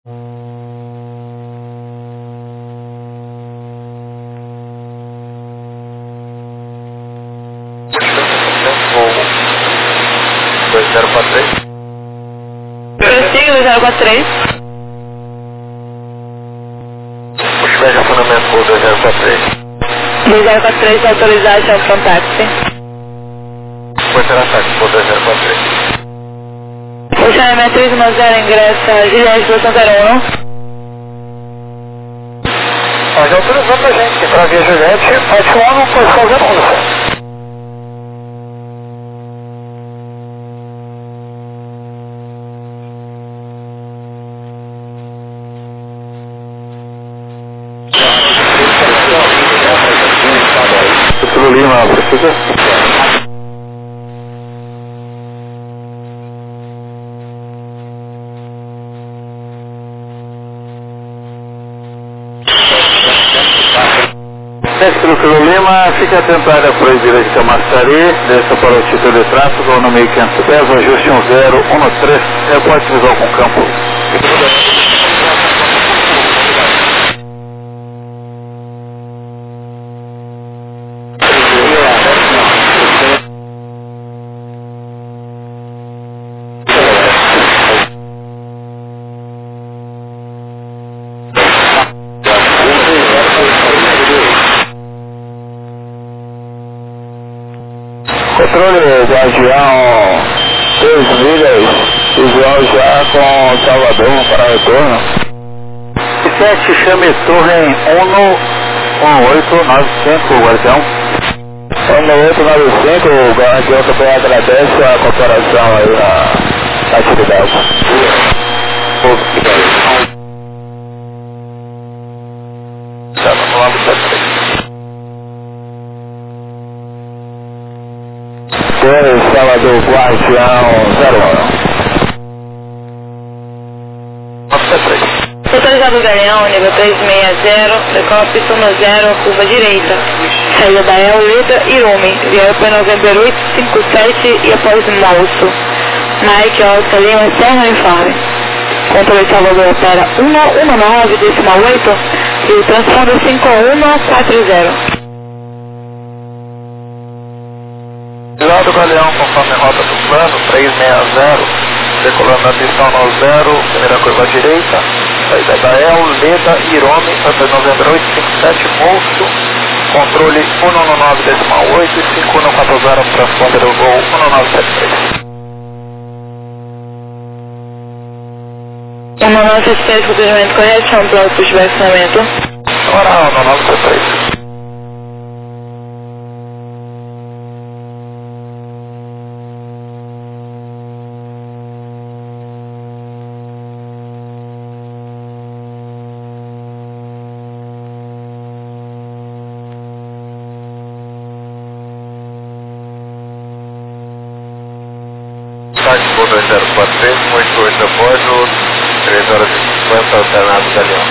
Voo 2043. Prossiga 2043. Pushback acionamento voo 2043. 2043 autorização from taxi. Pushback ataque voo 2043. Funcionamento 310 ingressa Juliette Bolsão 01. Mas autorizou pra gente para via Juliette, pode falar no posição 01. Título Lima, precisa? Título Lima, fique atento à área proibida de Camaçari, desça para o título de tráfego, no 1510, ajuste 1013, reporte visual com campo. Controle do avião 3 milhas, visual já com Salvador para retorno. 7, chame torre 1895, Guardião. 1895, o Guardião também agradece a cooperação aí na atividade. Tá, vamos lá, Salvador, Guardião 01. Autorizado Galeão, nível 360, decola pista no 0, curva direita. Saída da El, Leda e Rumi, via para November 857 e após Moço. Mike, Oscar Lima, Serra Uniforme. Controle Salvador opera 119,8 e transponder 5140. Lado Galeão, conforme a rota do plano, 360, decolando na pista no 0, primeira curva direita, saída da El, Leda, Irome, Santa Novembro 857, Moço, controle 119,8 e 5140, transponder o voo 1973. 1973, procedimento correto, chama para o pushback acionamento. Agora 1973. Táxi 2043, 88 após 3 horas e 50, alternado Galeão.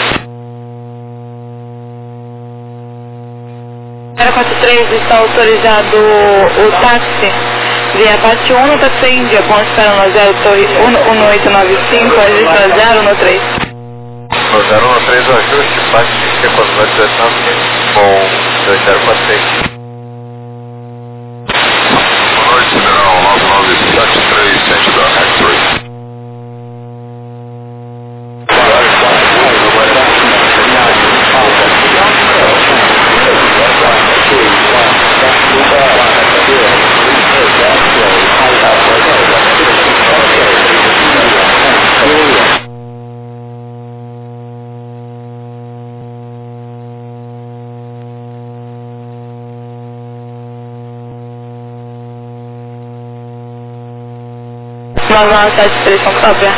043 está autorizado o táxi via parte 1 no táxi Índia, com espera no 0, torre 1895, registra 0 no 3. No 0 no 3, o ajuste, parte de economia de com 2043. Boa noite, General 9973, centro da X-Ray. Nós 73 com cópia.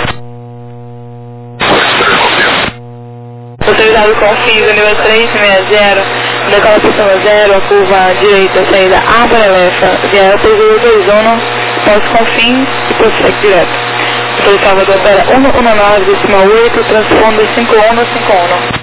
Autorizado com fins, nível 360, decola pista no 0, a curva direita, saída A para Elefa, via Autorizado 21, pós com fins e prossegue direto. Autorizado Salvador opera 119,8, transponder 5151.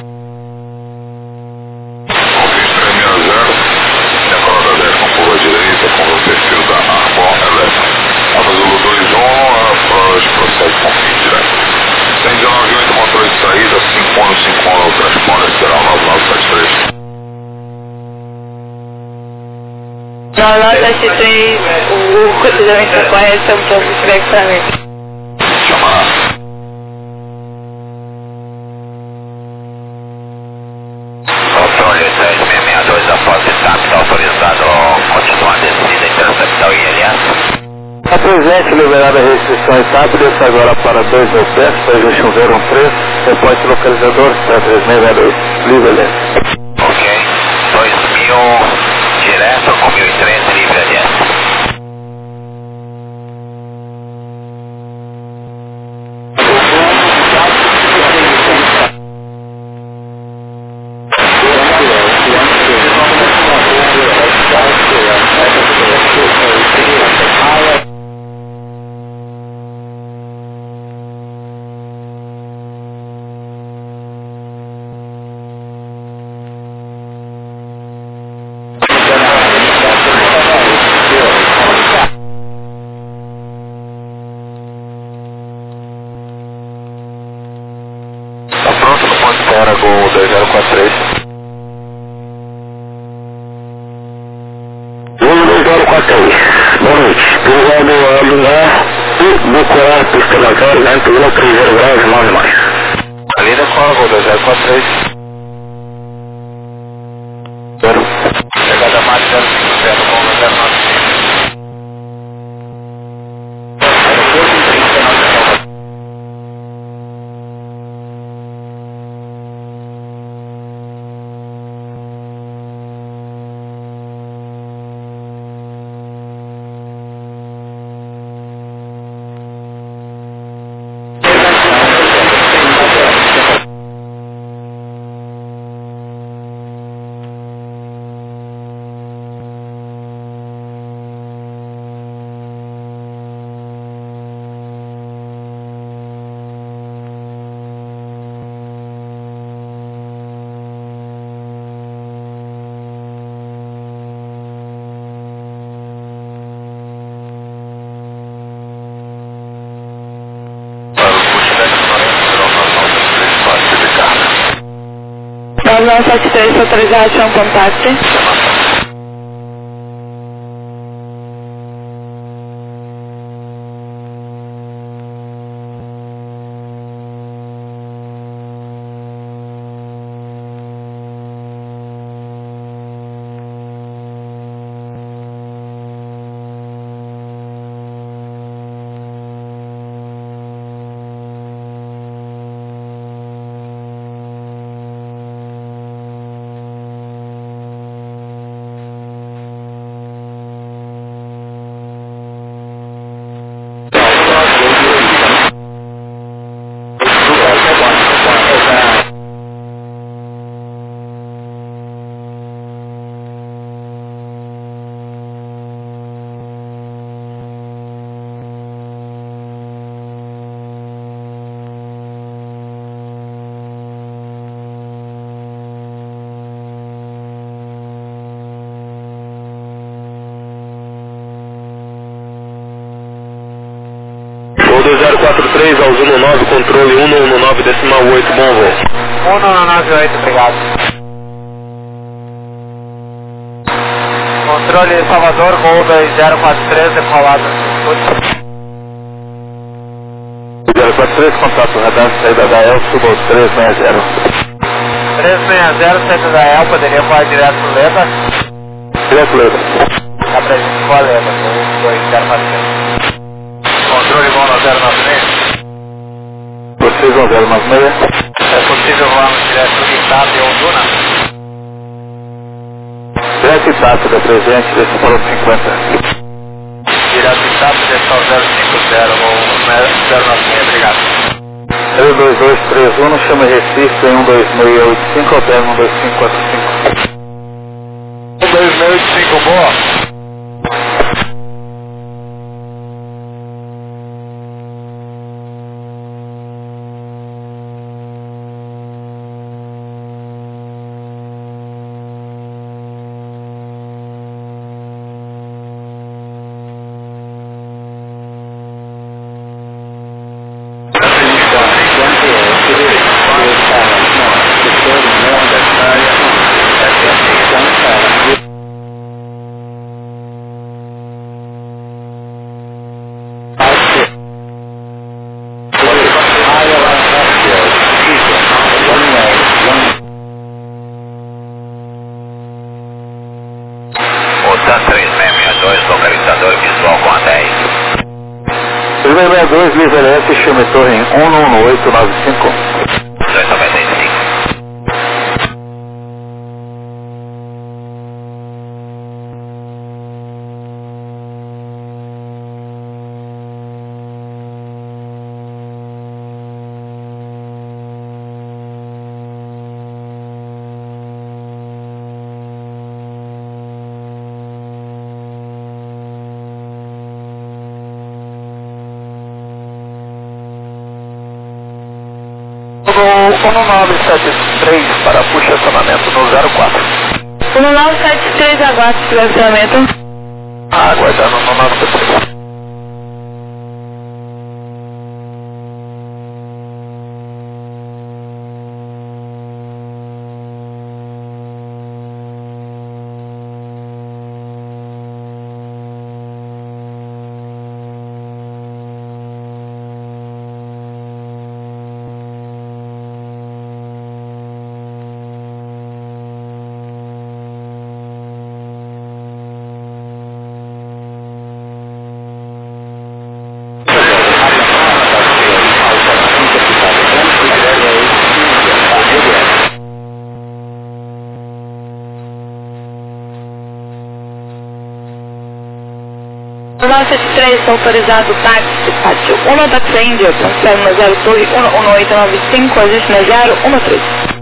Procede com fim direto. 119,8, controle de saída. Canal 73, o cruzamento da correção que é o feedback pra mim. Chama lá. Controle 3662 após estar está autorizado a continuar a descida interceptar o ILS. A presente liberada a restrição etapa, desce agora para 2 mil pés, projection 013, reporte localizador, 3662, livre. Ok, 2000 direto com 1013 livre adiante. Tá pronto no ponto de terra Gol 2043. Gol 2043. Boa noite. Obrigado a alinhar e decorar a pista da carga entre o 30 graus e 9 mais. Ali decola Gol 2043. Zero. Chegada máxima 050 com 095. Canal 73, autorização, contacte. Gol 2043 ao 19, controle 119 decimal 8, bom voo. 1198, obrigado. Controle Salvador, Gol 2043, decolado. 043, contato radar, saída da El, suba aos 360. 360, saída da El, poderia voar direto pro Leda? Direto, Leda. Tá pra gente com a Leda, Gol 2043. Controle Gol 096. Vocês vão 096. É possível voarmos direto do Itap ou Duna? Direto Itap da presente, desse para o 50. Direto do Itap, desse ao 050 ou 096, obrigado. 32231, chama Recife em 12685, alterno 12545. 12685, boa. chame torre em 11895. 295. No 1973 para puxa acionamento no 04. 1973 aguarde o acionamento. Aguardando no 93. No 973 autorizado táxi, pátio 1 táxi Índia, transfere no 0 torre 11895, existe no 013.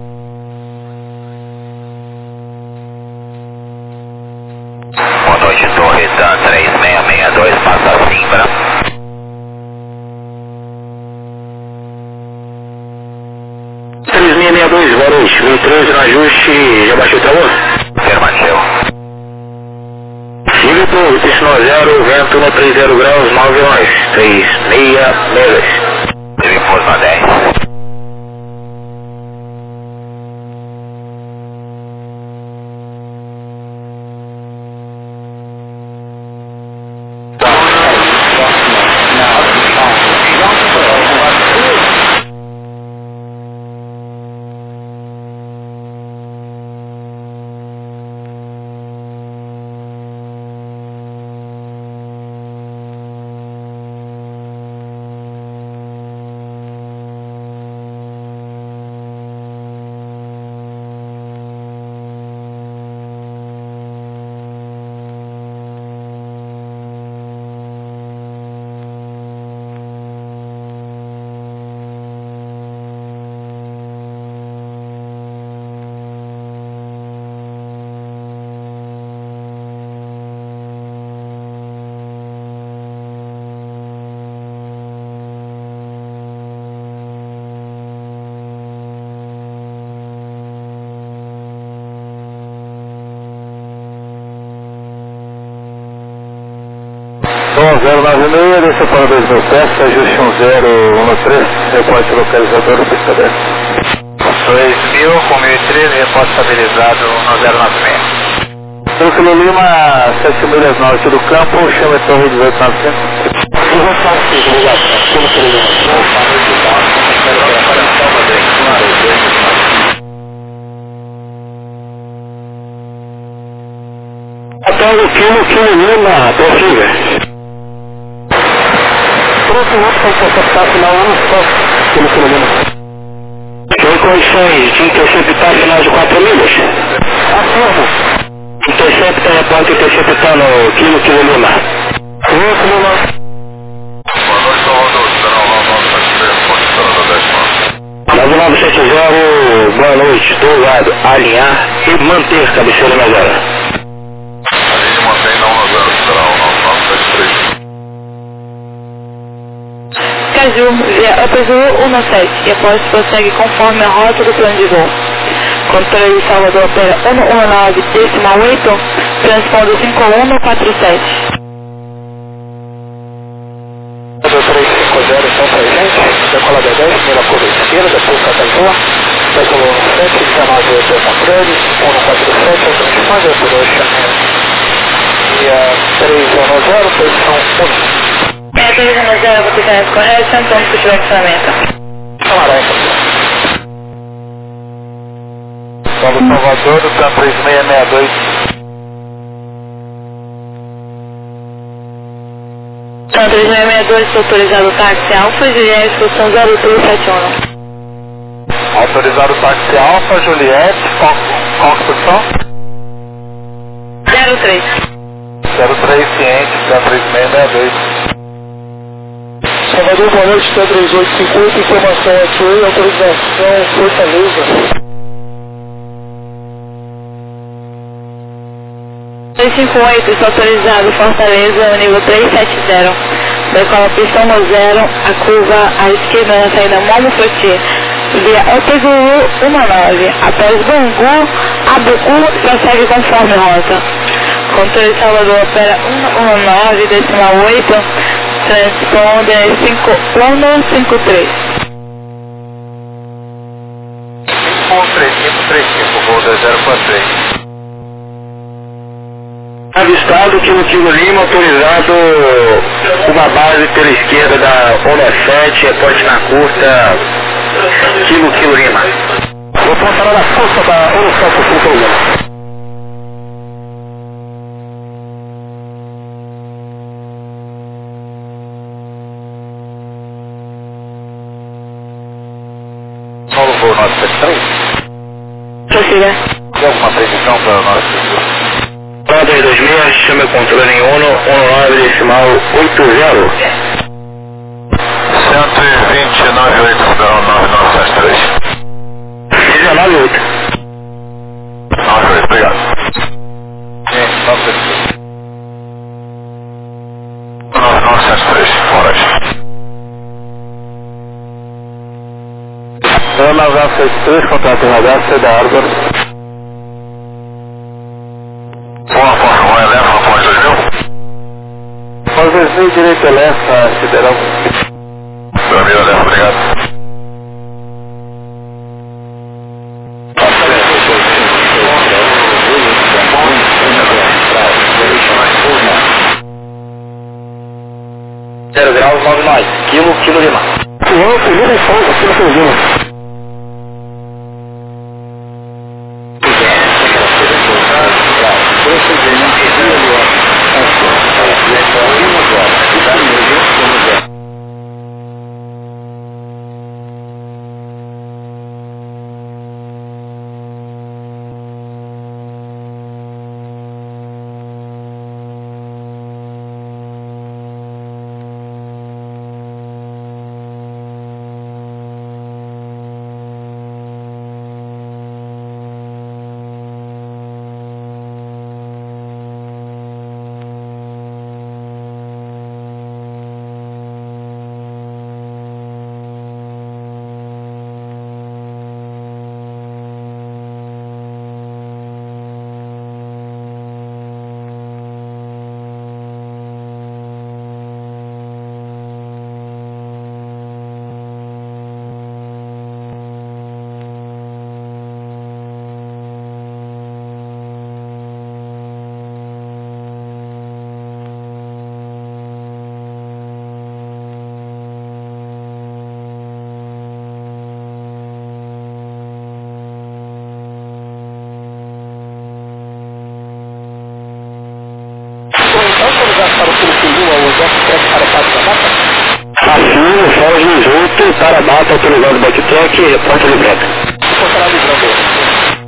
1 torre TAM 3662, passa a Simbra. 3662, boa noite. 13 no ajuste, já baixou o travou? Afirmativo. Filipe, destino 0, vento no 30 graus, 9 nós, 3662. Teve força na 10. Tom 096, desça para 2000 pés, ajuste 1013, reporte localizador, pista 10. 2000, com 1013, reporte estabilizado no 096. Tranquilo Lima, 7 milhas norte do campo, chame torre 1895. Até o quilo Lima, torcida. Pronto, outro para interceptar final 1, só quilo Lima. Tem condições de interceptar final de 4 milhas? Afirmo. Pode interceptar no quilo Lima. Quilo Lima. Boa noite, 970, boa noite, do lado, alinhar e manter cabeceira na zero. Mantém não na 0, será o 973. Caju, via Upazul 17 e após prossegue conforme a rota do plano de voo. Controle de Salvador opera 119,8, transpondo 5147. 350, então pra gente, decolada 10, primeira curva esquerda, depois Catanduva, século 7, 19, 8 controle, 147, automatização, depois dia 310, posição 1. 310, posição correta, então se tiver funcionamento. Camarada. Salvador, TAM 3662. Construção 3662, autorizado o táxi Alfa, Juliette, construção 0371. Autorizado o táxi Alfa, Juliette, construção? 03. 03, ciente, 3662. Salvador, boa noite, 3850, informação aqui, autorização Fortaleza. 358, está autorizado Fortaleza, nível 370. Decola pistão no 0, a curva à esquerda na saída Momo Froti, via Epeguru 19. Após Bangu, Abucu, prossegue conforme rota. Controle Salvador opera 119,8, transponder 5153. 53535, voo 2043. Avistado Quilo Lima, autorizado uma base pela esquerda da Onda 7, reporte na curta, Quilo Lima. Vou passar na força da Onda 7, sem problema. Só no voo 973? Prossiga. Tem alguma previsão para nós? Roda 26, chama o controle em 19 decimal 80. 129,893. 198. 98, obrigado. Sim, 9973, fora. Ana 973, contato radar, da Árvore. Boa, Força 1, eleva, após 2000. Após 2000, direito eleva, Sideral. 2000, eleva, obrigado. Graus 99, Quilo Lima. Senhor, primeira resposta, Quilo Lima. Afirmo, Foz 18, para a data autorizado Backtec, reporte libreta. Reportará livrando.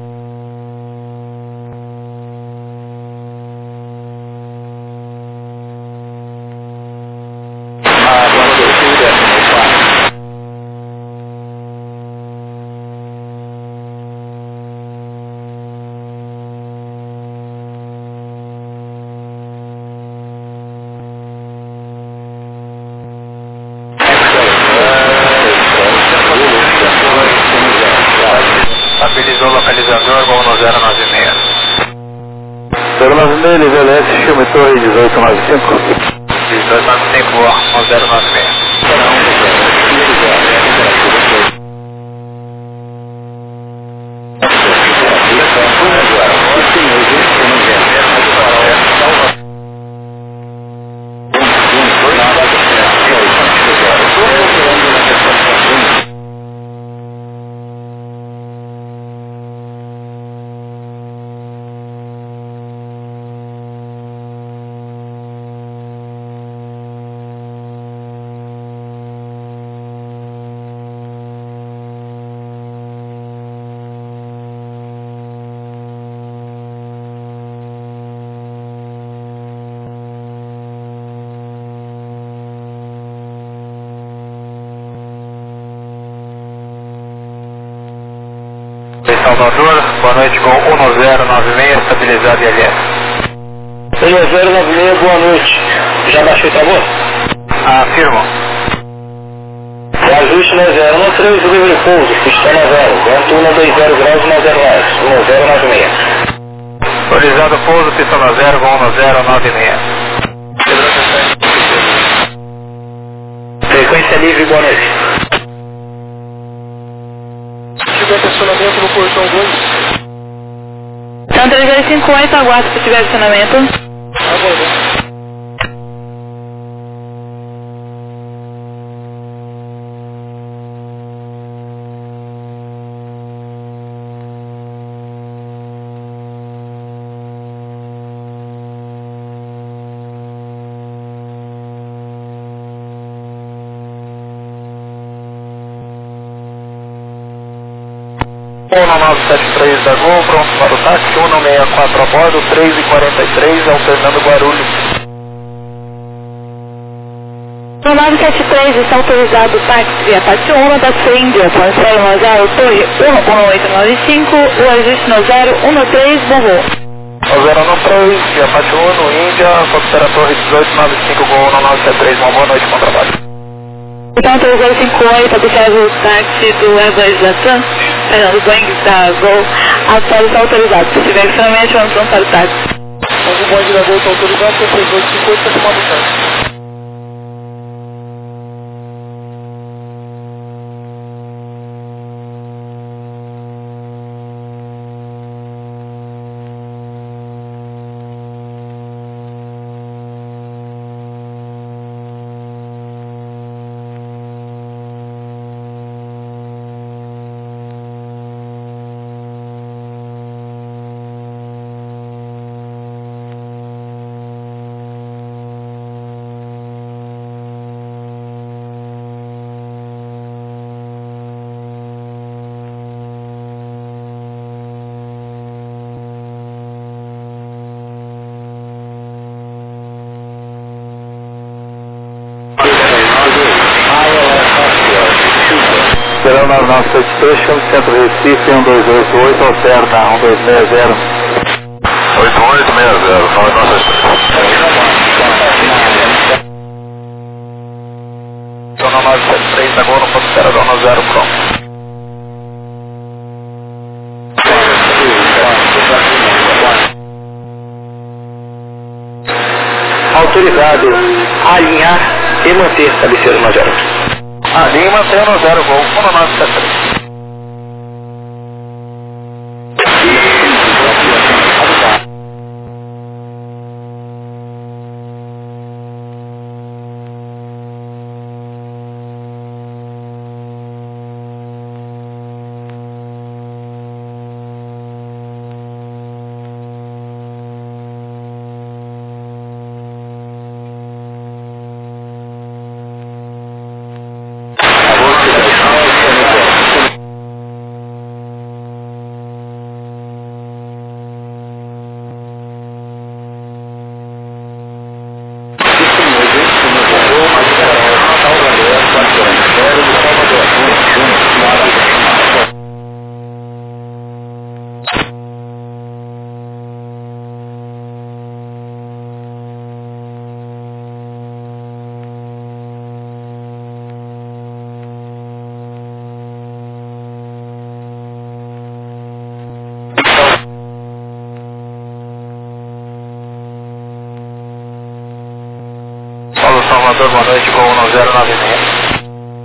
Estabilizou o localizador, voo no 096. 096, nível S, filme Torre 1895. 1895, voa no 096. Salvador, boa noite, Gol 1096, estabilizado e LS. 1096, boa noite. Já baixou o favor? Afirmo. Ajuste na 013, livre pouso, pista na 0, vento 120 graus na 09, 1096. Autorizado pouso, pista na 0, Gol 1096. Frequência livre, boa noite. Se tiver estacionamento no portão 2. Então 3258, aguardo se tiver estacionamento. Agora. O 973 da Gol, pronto para o táxi, 164 a bordo, 3h43, alternando Guarulhos. No 973 está autorizado o táxi via Pátio 1 da sua Índia, com 010 Torre 11895, o ajuste no 013 Borro. 013, via Pátio 1, Índia, Foxtrot a Torre 1895, Gol 973, uma boa noite, bom trabalho. Então 3058, observa o táxi do Airbus da TAM, do Boeing da Gol, está autorizado. Se tiver estacionamento, vamos para o táxi. Mas o Boeing da Gol está autorizado, porque 3850 está chamado o táxi. Serão nas nossas Station, Centro Recife, 1288, oferta 1260. 8860, são as nossas São na 973, agora no ponto Cerador no 0, pronto. Autorizado alinhar e manter cabeceira no 0. Alinha e mantém no 0, Gol 1973. Salvador, boa noite, Gol 1096.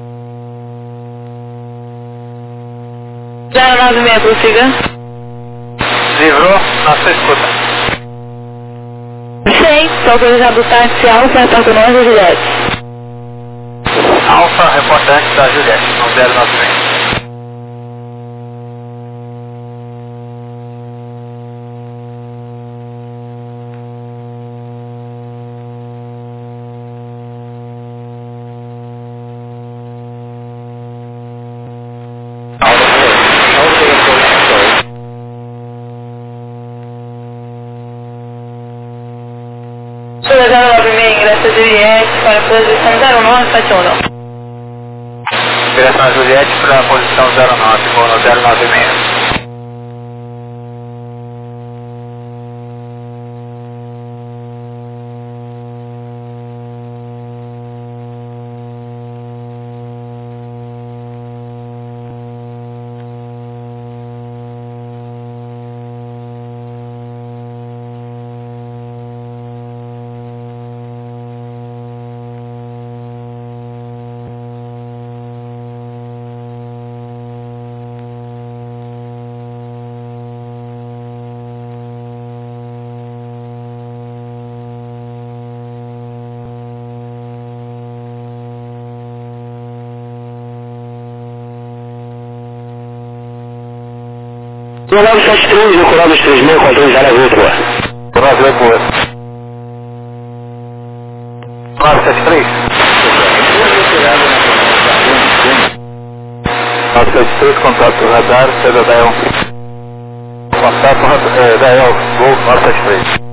096, prossiga. Livrou, na sua escuta. 100, está autorizado o táxi Alfa, reporta nós da Juliette. Alfa, reportante da Juliette, no 096. Sul 096, ingresso Juliette para a posição 09, Pátio 1. Direção a Juliette para a posição 09, Gol 096. 973, decorado os 36, controle de área agrícola. 973? 973, contato radar, César Dael. Contato Dael, Golf 973.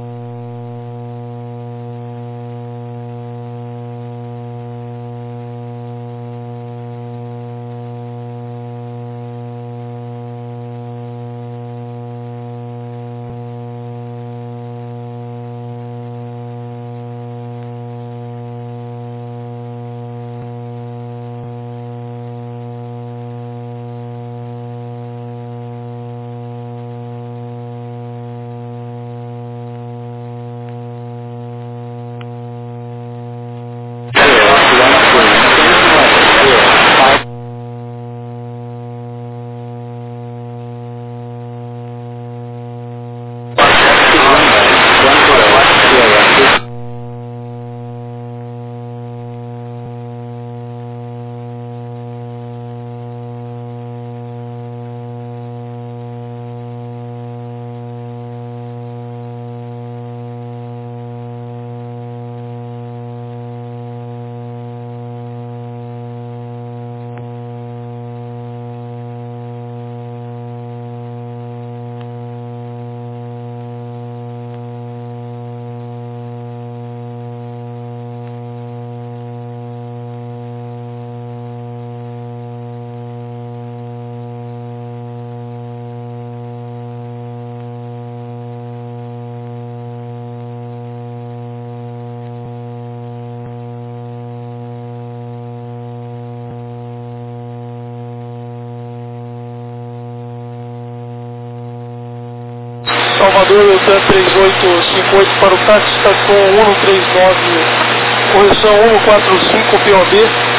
Salvador, Deltan 3858 para o táxi, estação 139, correção 145 POB,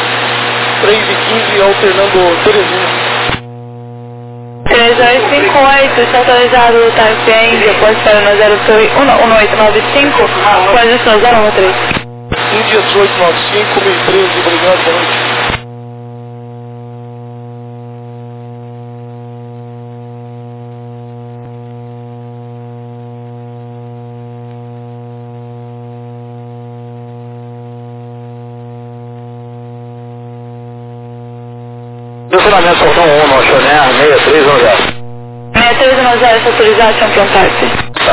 3h15, alternando Teresina. 3258, está autorizado o táxi em depois para no 1895, posição 013. Índia 1895, 1013, obrigado, boa noite. Funcionamento Soltão 1, Nochoné, 6310. 6310, está autorizado, campeão táxi. Tá.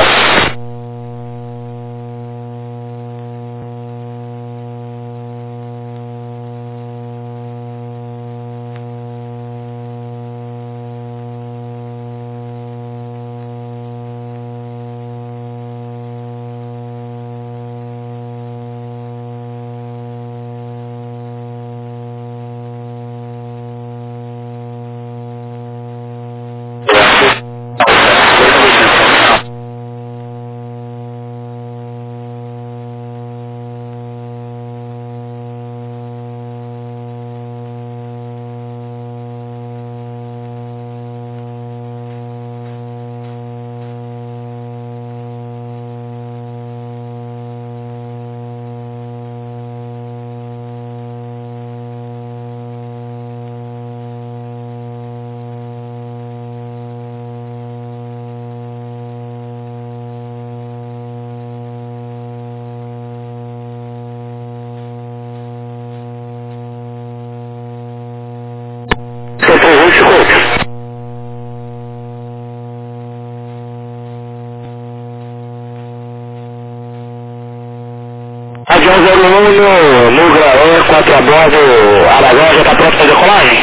Avião 01 no Graão, 4 a bordo, Aragão já está pronto para decolagem?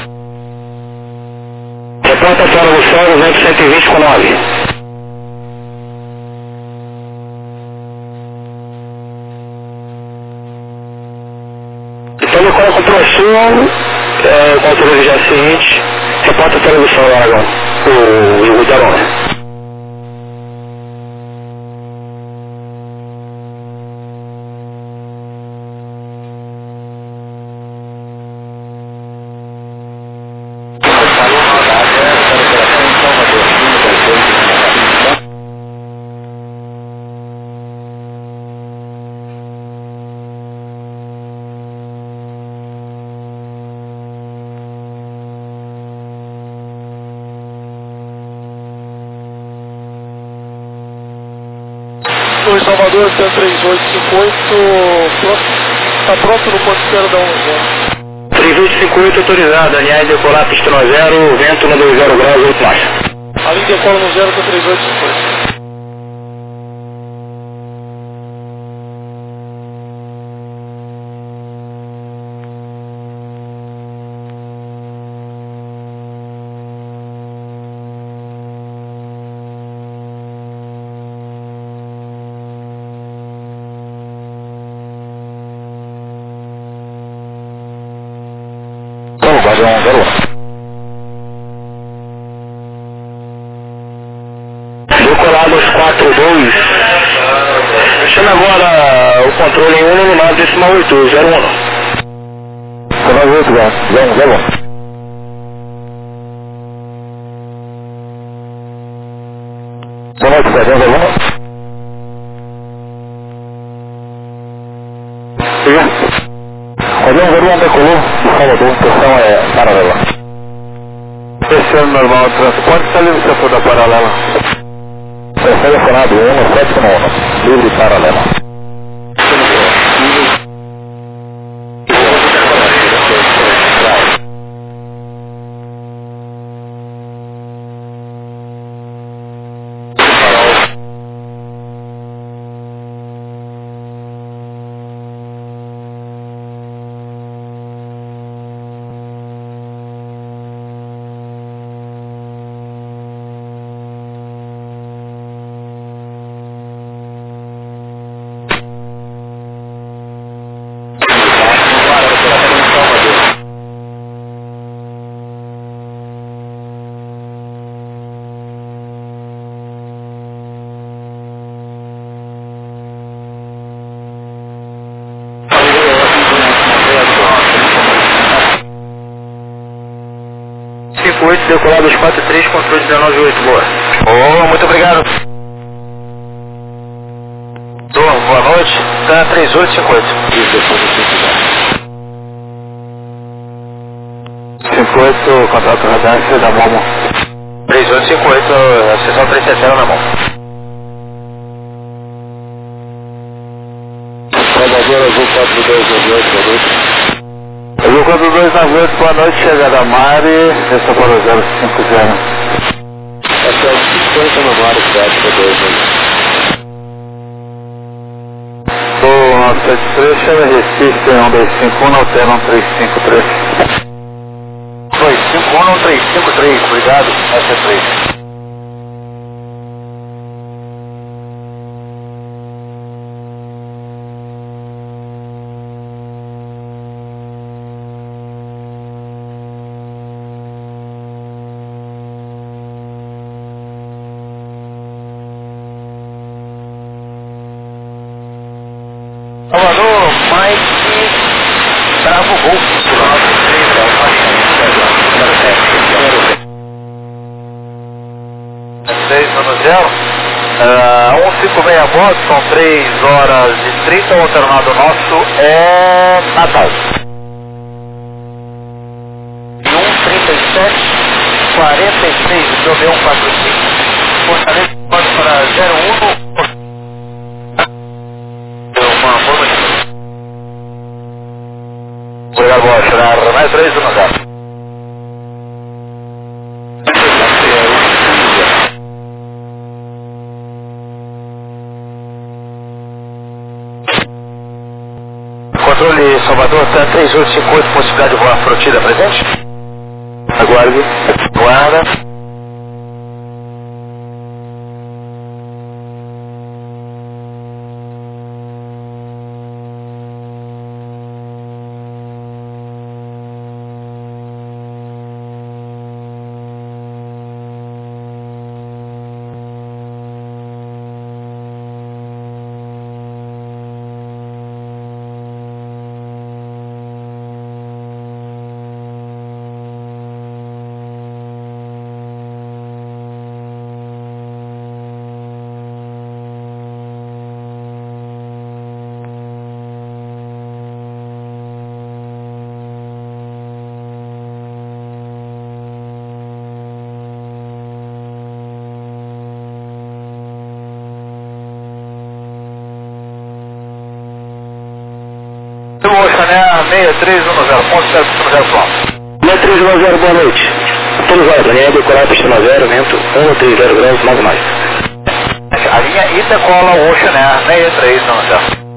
Reporta a senhora Luciano, vento 120 com 9. Então decola com o Prosul, com a televisão seguinte, reporta a televisão do Aragão, o Igutarão. 2 Salvador, até 3858, está pronto no ponto de espera da 10. 3858 autorizado, alinhar decolar pista no 0, vento no 20 graus, 8 marcha. A linha decola no 0 até 3858. Padrão 01. Decolado aos 42. Chama agora o controle em 199,801. 98, Zé 01 decolou de Salvador, pressão é paralela. Pressão normal, transporte, está livre setor da paralela. Selecionado 1791, livre paralela. Decolado aos 43, controle 198, boa. Muito obrigado. Boa noite, tá 3858. 58, contrato radar, você dá mão. 3858, a sessão 370 na mão. Salvador Azul 4298, boa noite. Azul 4298, boa noite, chegada a Mari, essa para o 050. Até o 50 no Mari, 442. O 973, chama Recife, 1251, altera 1353. 251, 1353, obrigado, S3. Salvador, Mike, Bravo Golf, 6 no 0, 156 a bordo, são 3 horas e 30, o alternado nosso é Natal. 137, 46, o seu 145, Fortaleza pode para 01. Obrigado, vou tirar mais 3 do lugar. Controle Salvador, está 3858, possibilidade de voar frotida presente? Aguarde. Guarda. Oceaneer 6310, ponto 0 km. 6310, boa noite. Estamos lá, Daniel, decorar pista 0, vento 130 graus, mais. A linha I decola o Oceaneer 6310.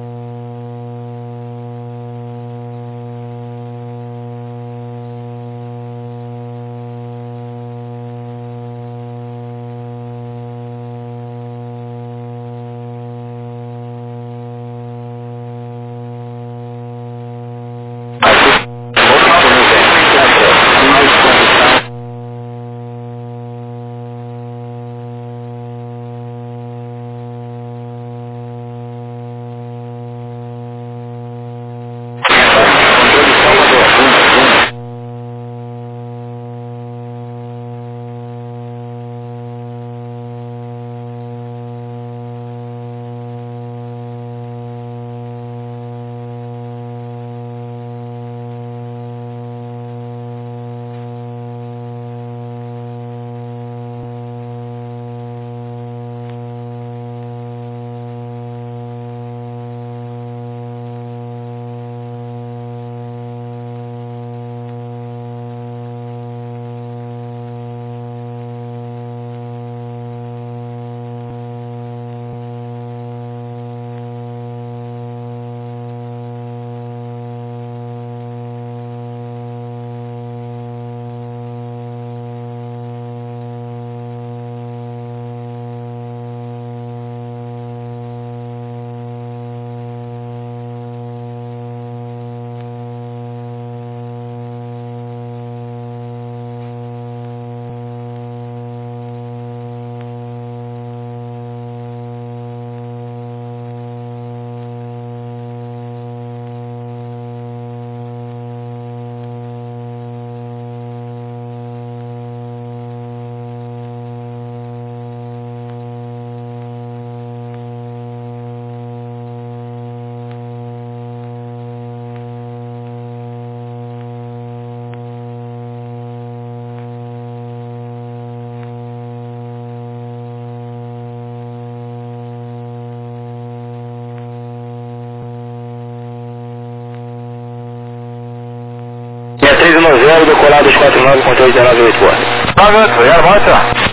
Decolado 249, controle 198, boa. 98, Airmont.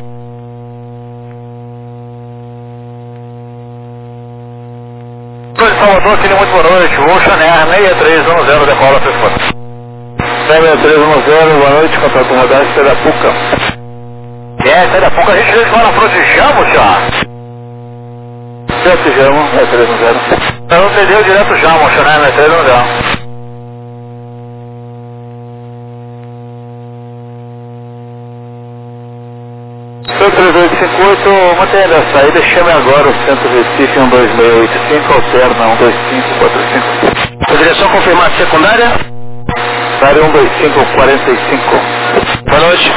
Salvador, Cine, muito boa noite. Oceaneer 6310, decola 34. 6310, boa noite, contato radar, Serapuca. Serapuca, a gente veio lá na Frotijamo já. Direto Jamo, 6310. Eu não entendeu direto já, Oceaneer 6310. Seu 3858, mantenha a saída, chame agora o Centro Recife 12685, alterna 12545. Poderia só confirmar a secundária? Área 12545. Boa noite.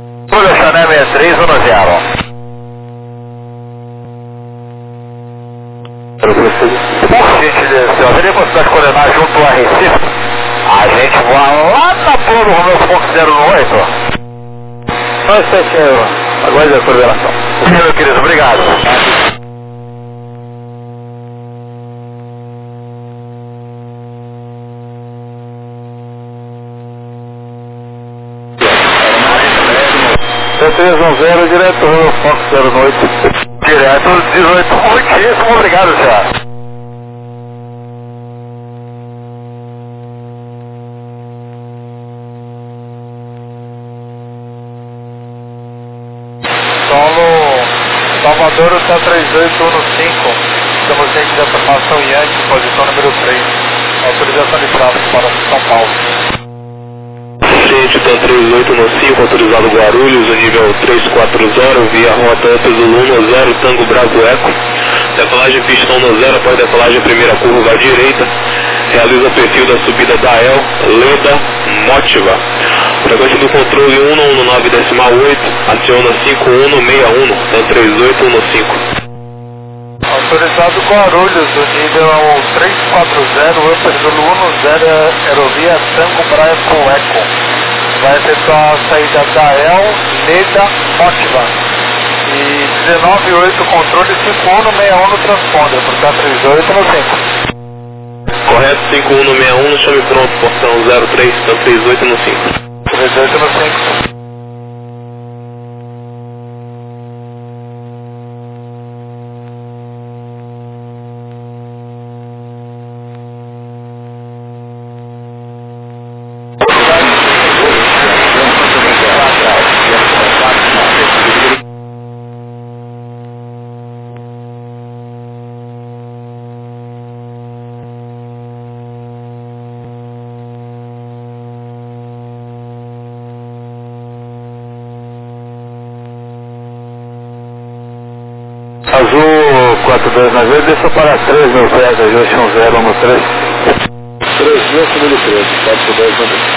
Oceaneer 6310. alguma cidade coordenar junto a Recife? A gente vai lá na Polo do Romeu Fox 018. Nós 7 euros. Aguarde a coordenação. Meu querido, obrigado. C310 direto Romeu Fox 08. Direto 18. Muitíssimo obrigado, senhor. Salvador está 3815, estamos dentro da formação Yankee, posição número 3, autorização de tráfego para São Paulo. Gente, está 3815, autorizado Guarulhos, o nível 340, via rota Zulu 0, Tango Bravo Eco, decolagem pistão no 0, após decolagem primeira curva à direita, realiza o perfil da subida da El, Leda, Motiva. Frequência do controle 119.8, aciona 5161, então 3815. Autorizado Guarulhos, o nível 340, Upper Zulu 10, aerovia Tango Bravo Eco. Vai efetuar a saída da El, Leda, Motiva. E 198 controle 5161 no transponder, portanto 38 no 5. Correto, 5161, chame pronto, portão 03, então 38 no 5. 38 no 5. Azul 42 na vez, desceu para 3 mil pés, ajuste 10 no 3. 3.013, 42 na vez.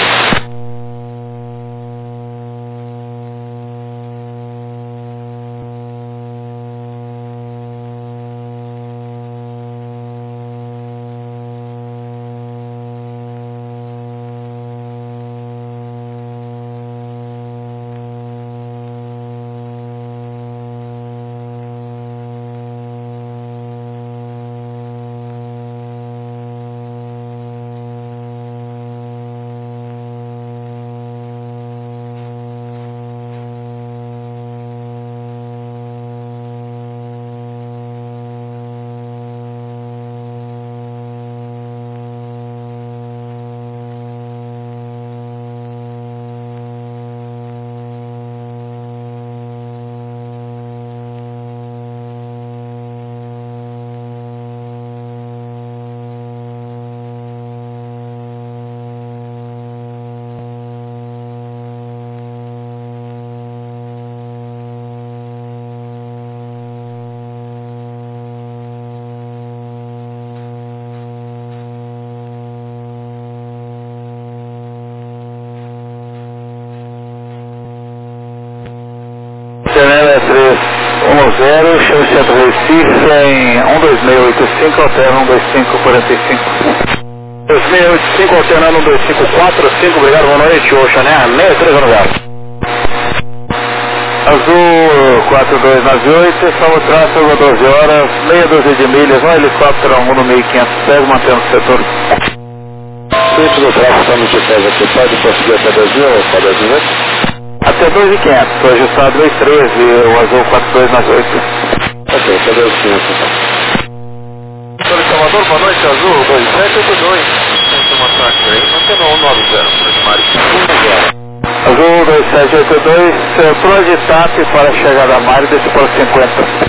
Janela 310, chame centro Recife em 12685, alterna 12545. 2685, alternando 12545, obrigado, boa noite, Oceaner 6390. Azul 4298, salvo tráfego a 12 horas, meia dúzia de milhas, um helicóptero a 1 no 1500 pés, mantendo o setor. Centro do tráfego está no G10 aqui, pode prosseguir até 12 horas, pode adivinhar? Até 2.500, foi ajustado 2.13, o azul 4298. Ok, até 2.500 então. Salvador, boa noite, azul 2782. Informação aqui aí, mantendo 190, Azul 2782, Proditap para a chegada a Mário, desce para 50.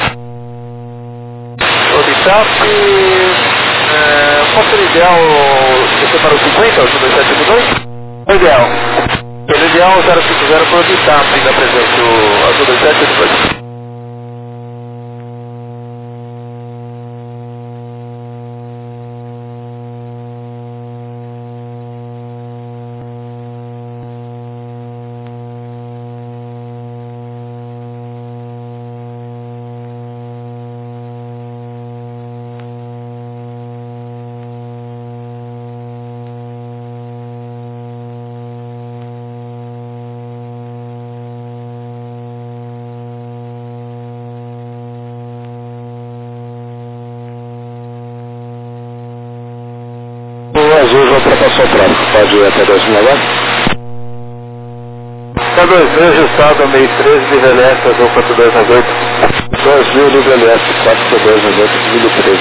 Proditap, qual seria o ideal, descer para o 50, azul 2782? O ideal. Pelo ideal 050 Proditap, ainda presente o azul 2782. soprado, pode ir até 2000 agora? K2000 registrado 63 de VLS, azul 4298. 2000 de VLS, 4298, 2013.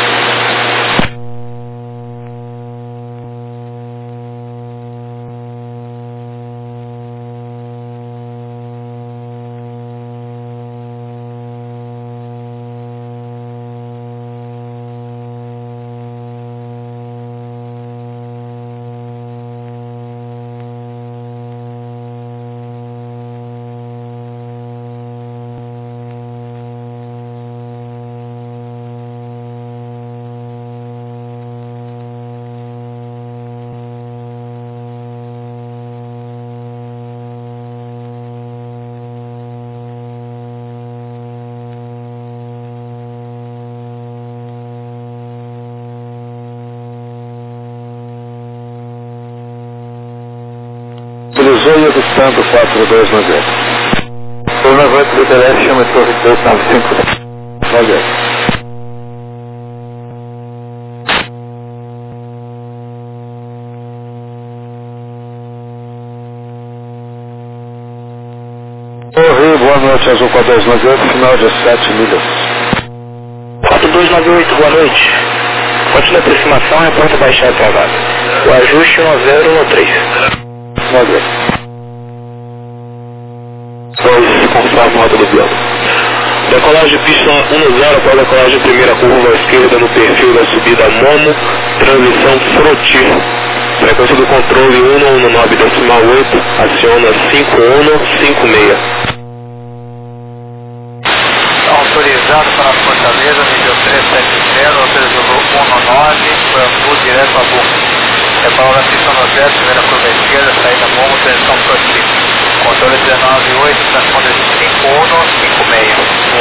Utilizou e evitando 4298. 298 do VLS, chama torre 295. 98. Torre, boa noite, azul 4298, final de 7 milhas. 4298, boa noite. Continua a aproximação, reporta baixar até a vaga. O ajuste 1013. 2, conforme rota do piloto. Decolagem pista 10 para decolagem primeira curva à esquerda no perfil da subida Momo, transição Froti. Frequência do controle 119.8, aciona 5156. Autorizado para Fortaleza, nível 370, autorizou 19, Bangu, direto a Bangu. Reparar a pista no 0, primeira curva à esquerda, saída Momo, transição Froti. Controle 19.8, transponder 5156,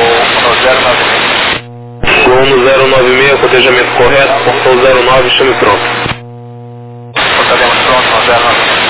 o 1096, cotejamento correto, portão 09, chame pronto. Portaremos pronto no 096.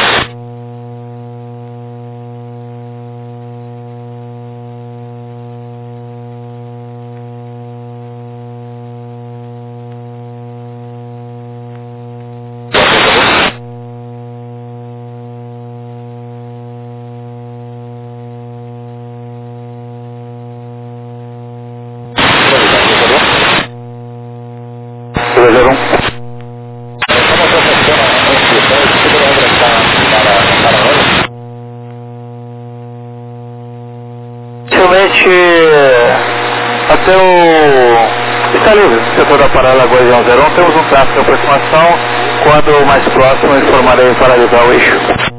Até o... Está livre, setor da paralela Guardião 01, temos um tráfego de aproximação. Quando mais próximo, informarei em paralisar o eixo.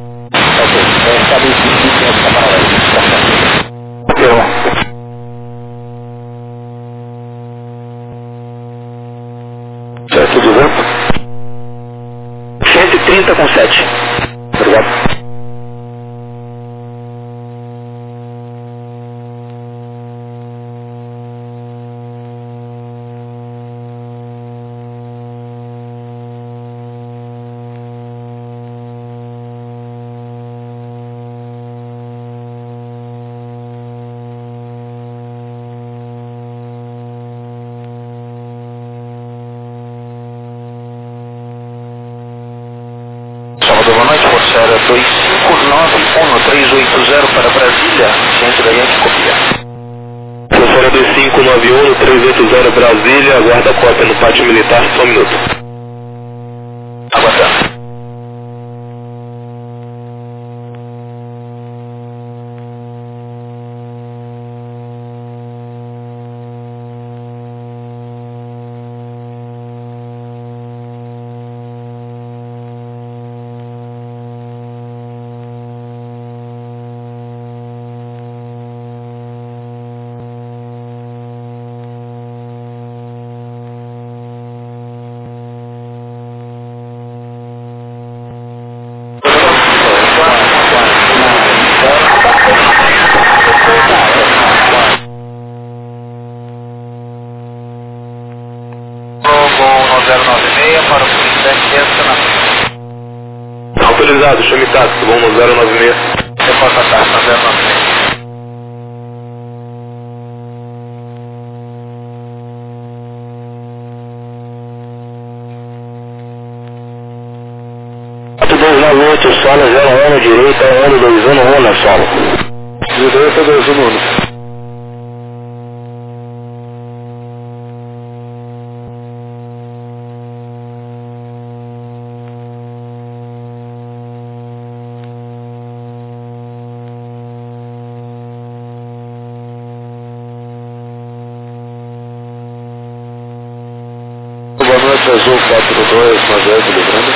Ok, Certo, 200? 130 com 7. Obrigado. Boa noite, Força Aérea 2591380 para Brasília, ciência da Yankee, copia. Força Aérea 2591380 Brasília, aguarda a cópia no pátio militar, só um minuto. Aguardando. Autorizado, chame táxi, vamos no 096. Reporta a taxa 096. direita 1211 na solo. Direita 211. Boa noite, Azul 42, Mazeto, Livrando.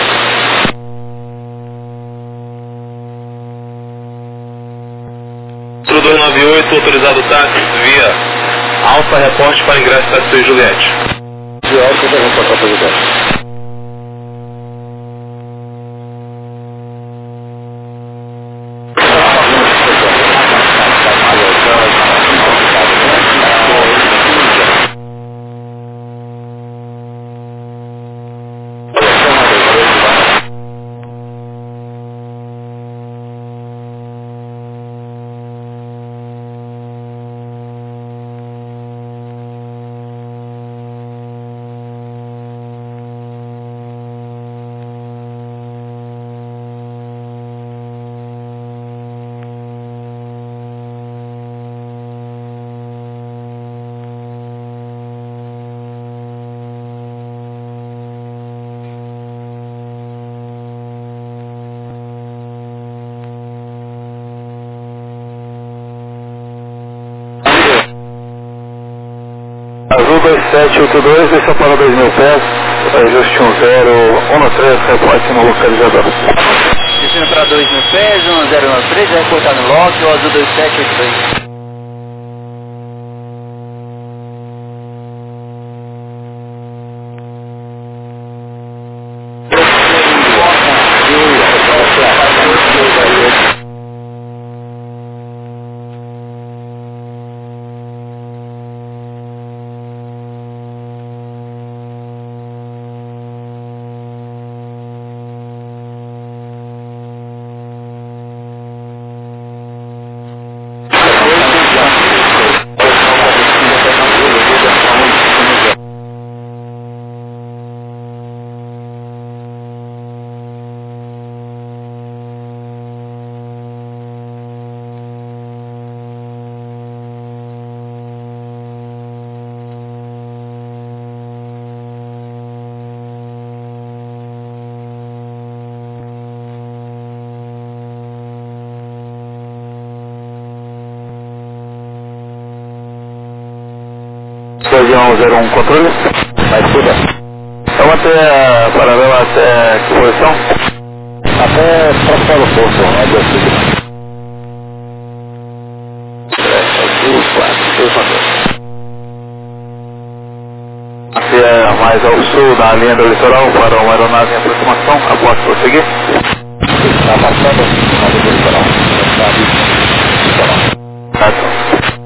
Outro 298, autorizado táxi via Alfa, reporte para ingresso da Sua Juliette. De Alfa, vamos passar para Juliette. Azul 2782, deixa para 2.000 pés, ajuste 1013, reporte no localizador. Descendo para 2.000 pés, 1093, vai reportar no log, o Azul 2782. Região 01 controle. Vai tudo. Então até paralela até que posição? Até próximo ao posto, né? De auxílio. 4, até mais ao sul da linha do litoral para uma aeronave em aproximação. Após prosseguir. Está passando na linha do litoral. Certo.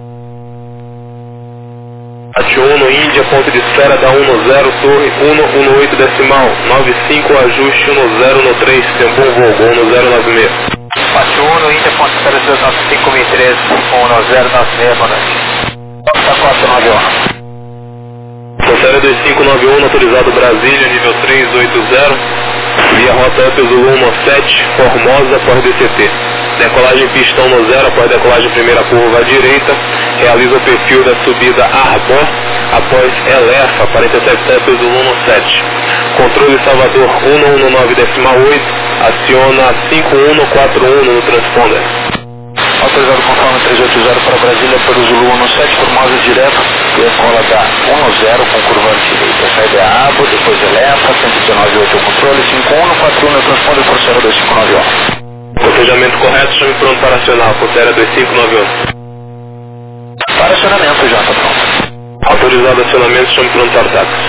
Uno Índia, ponto de espera da 10, torre 118 decimal, 95, ajuste 10 no 3, tempo voo, 1096. Pátio 1, Índia, ponto de espera 295.013, 1096, boa noite. Nota 491. Série 2591, autorizado Brasília, nível 380, via rota Up Zulu 17, Formosa, após DCT. Decolagem pistão no 0, após decolagem primeira curva à direita, realiza o perfil da subida Arbor, após Elefa, 47 Up Zulu 7. Controle Salvador 119 decimal 8, aciona 5141 no transponder. Autorizado conforme 380 para Brasília pelo Zulu 17, Formosa direto, decola da 10 com curva à direita. Saída é Abo, depois Elefa, 119.8 o controle, 5141 no transponder por Serra 2591. Cotejamento correto, chame pronto para acionar, Cotéria 2591. Para acionamento já, tá pronto. Autorizado acionamento, chame pronto para táxi.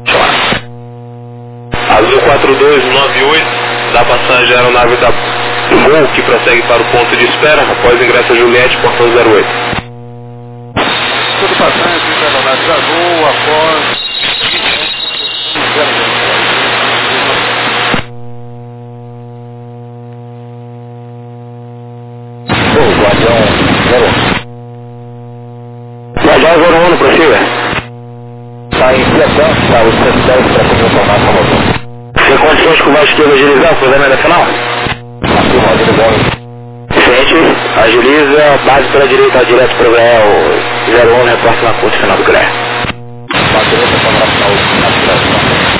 Azul 4298, dá passagem à aeronave da Gol, que prossegue para o ponto de espera, após ingresso a Juliette, portão 08. Tudo passando, fica na aeronave da Gol, após... Guardião 01, prossiga. Está em Piatã, está o 110 para retornar para o motor. Você condições com o mais esquerda agilizar, cruzamento nacional? Aqui, agilizar. Agiliza, base pela direita, direto para o GL 01, repórter na curta, final do GRE. Direita, câmera final, aspiração.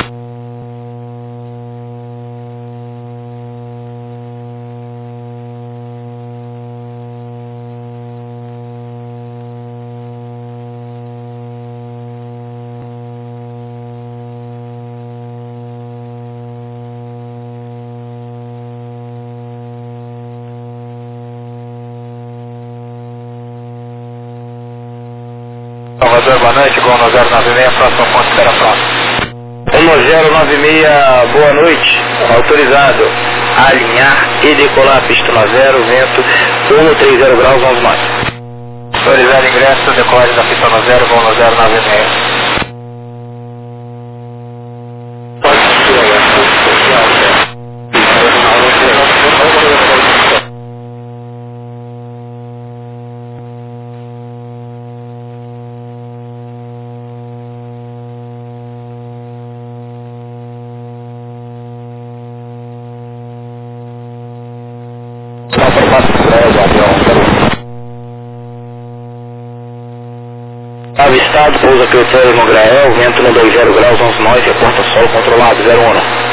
Salvador, boa noite, Gol 1096, próximo ponto, espera próximo. 1096, boa noite, autorizado a alinhar e decolar a pista 10, vento 130 graus, 11 mais. Autorizado ingresso, decolagem da pista 10, Gol 1096. Avistado, pousa critério no Grael, vento no 20 graus, 11 nós, reporta solo controlado, 01.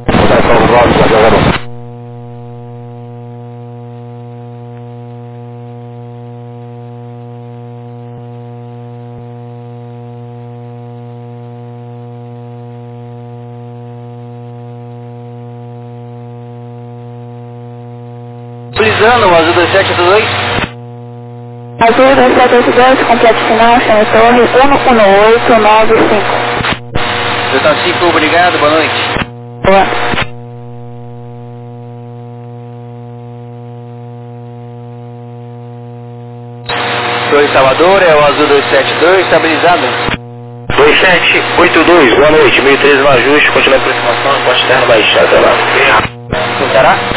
Utilizando o azul 2782. Azul 2782, completo final, chama torre 11895. Delta 5, obrigado, boa noite. Boa. Torre Salvador, é o azul 272, estabilizado. 2782, boa noite, 1013 no ajuste, continua a aproximação, porta externa baixada, até lá. Tentará?